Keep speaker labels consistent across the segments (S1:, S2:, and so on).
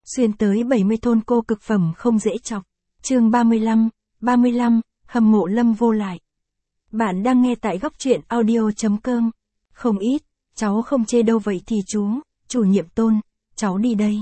S1: Xuyên tới 70 thôn cô cực phẩm không dễ chọc. Chương 35, hâm mộ Lâm Vô Lại. Bạn đang nghe tại góc truyện audio.com. Không ít, cháu không chê đâu vậy thì chủ nhiệm Tôn, cháu đi đây.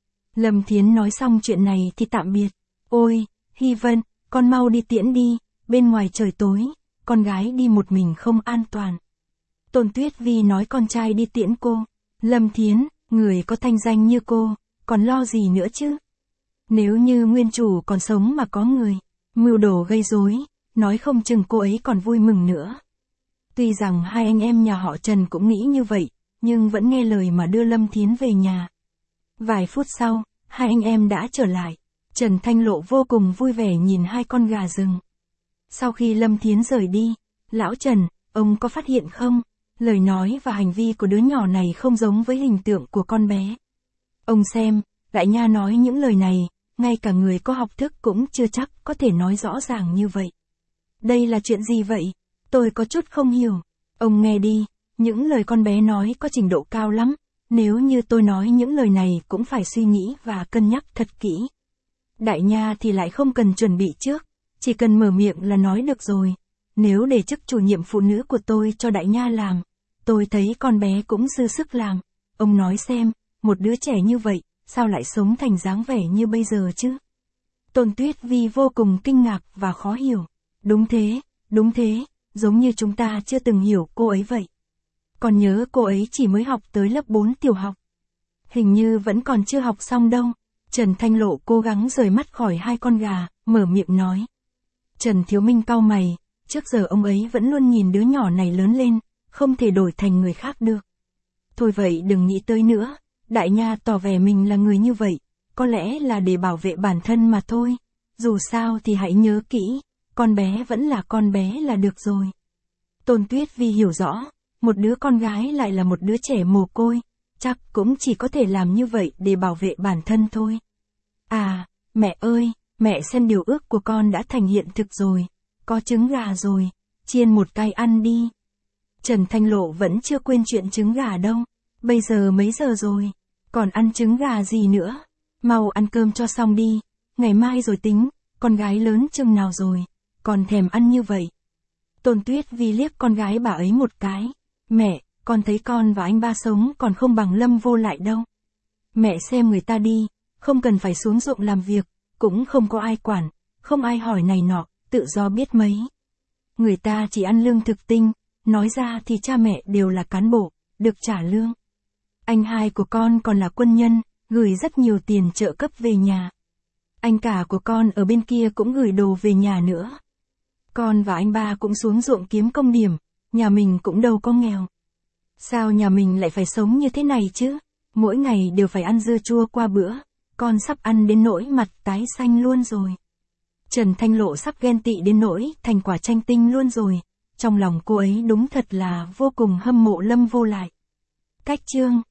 S1: Lâm Thiến nói xong chuyện này thì tạm biệt. Ôi, Hy Vân, con mau đi tiễn đi, bên ngoài trời tối, con gái đi một mình không an toàn. Tôn Tuyết Vi nói con trai đi tiễn cô. Lâm Thiến, người có thanh danh như cô, còn lo gì nữa chứ? Nếu như nguyên chủ còn sống mà có người mưu đồ gây rối, nói không chừng cô ấy còn vui mừng nữa. Tuy rằng hai anh em nhà họ Trần cũng nghĩ như vậy, nhưng vẫn nghe lời mà đưa Lâm Thiến về nhà. Vài phút sau, hai anh em đã trở lại. Trần Thanh Lộ vô cùng vui vẻ nhìn hai con gà rừng. Sau khi Lâm Thiến rời đi, lão Trần, ông có phát hiện không? Lời nói và hành vi của đứa nhỏ này không giống với hình tượng của con bé. Ông xem, Đại Nha nói những lời này, ngay cả người có học thức cũng chưa chắc có thể nói rõ ràng như vậy. Đây là chuyện gì vậy? Tôi có chút không hiểu. Ông nghe đi, những lời con bé nói có trình độ cao lắm. Nếu như tôi nói những lời này cũng phải suy nghĩ và cân nhắc thật kỹ. Đại Nha thì lại không cần chuẩn bị trước, chỉ cần mở miệng là nói được rồi. Nếu để chức chủ nhiệm phụ nữ của tôi cho Đại Nha làm, tôi thấy con bé cũng dư sức làm. Ông nói xem, một đứa trẻ như vậy, sao lại sống thành dáng vẻ như bây giờ chứ? Tôn Tuyết Vi vô cùng kinh ngạc và khó hiểu. Đúng thế, giống như chúng ta chưa từng hiểu cô ấy vậy. Còn nhớ cô ấy chỉ mới học tới lớp 4 tiểu học. Hình như vẫn còn chưa học xong đâu. Trần Thanh Lộ cố gắng rời mắt khỏi hai con gà, mở miệng nói. Trần Thiếu Minh cau mày, trước giờ ông ấy vẫn luôn nhìn đứa nhỏ này lớn lên, không thể đổi thành người khác được. Thôi vậy đừng nghĩ tới nữa, Đại Nha tỏ vẻ mình là người như vậy, có lẽ là để bảo vệ bản thân mà thôi. Dù sao thì hãy nhớ kỹ, con bé vẫn là con bé là được rồi. Tôn Tuyết Vi hiểu rõ, một đứa con gái lại là một đứa trẻ mồ côi, chắc cũng chỉ có thể làm như vậy để bảo vệ bản thân thôi. À, mẹ ơi, mẹ xem điều ước của con đã thành hiện thực rồi, có trứng gà rồi, chiên một cái ăn đi. Trần Thanh Lộ vẫn chưa quên chuyện trứng gà đâu, bây giờ mấy giờ rồi, còn ăn trứng gà gì nữa, mau ăn cơm cho xong đi, ngày mai rồi tính, con gái lớn chừng nào rồi, còn thèm ăn như vậy. Tôn Tuyết Vi liếc con gái bà ấy một cái, mẹ, con thấy con và anh ba sống còn không bằng Lâm Vô Lại đâu. Mẹ xem người ta đi, không cần phải xuống ruộng làm việc, cũng không có ai quản, không ai hỏi này nọ, tự do biết mấy. Người ta chỉ ăn lương thực tinh, nói ra thì cha mẹ đều là cán bộ, được trả lương. Anh hai của con còn là quân nhân, gửi rất nhiều tiền trợ cấp về nhà. Anh cả của con ở bên kia cũng gửi đồ về nhà nữa. Con và anh ba cũng xuống ruộng kiếm công điểm, nhà mình cũng đâu có nghèo. Sao nhà mình lại phải sống như thế này chứ? Mỗi ngày đều phải ăn dưa chua qua bữa, con sắp ăn đến nỗi mặt tái xanh luôn rồi. Trần Thanh Lộ sắp ghen tị đến nỗi thành quả tranh tinh luôn rồi. Trong lòng cô ấy đúng thật là vô cùng hâm mộ Lâm Vô Lại. Cách chương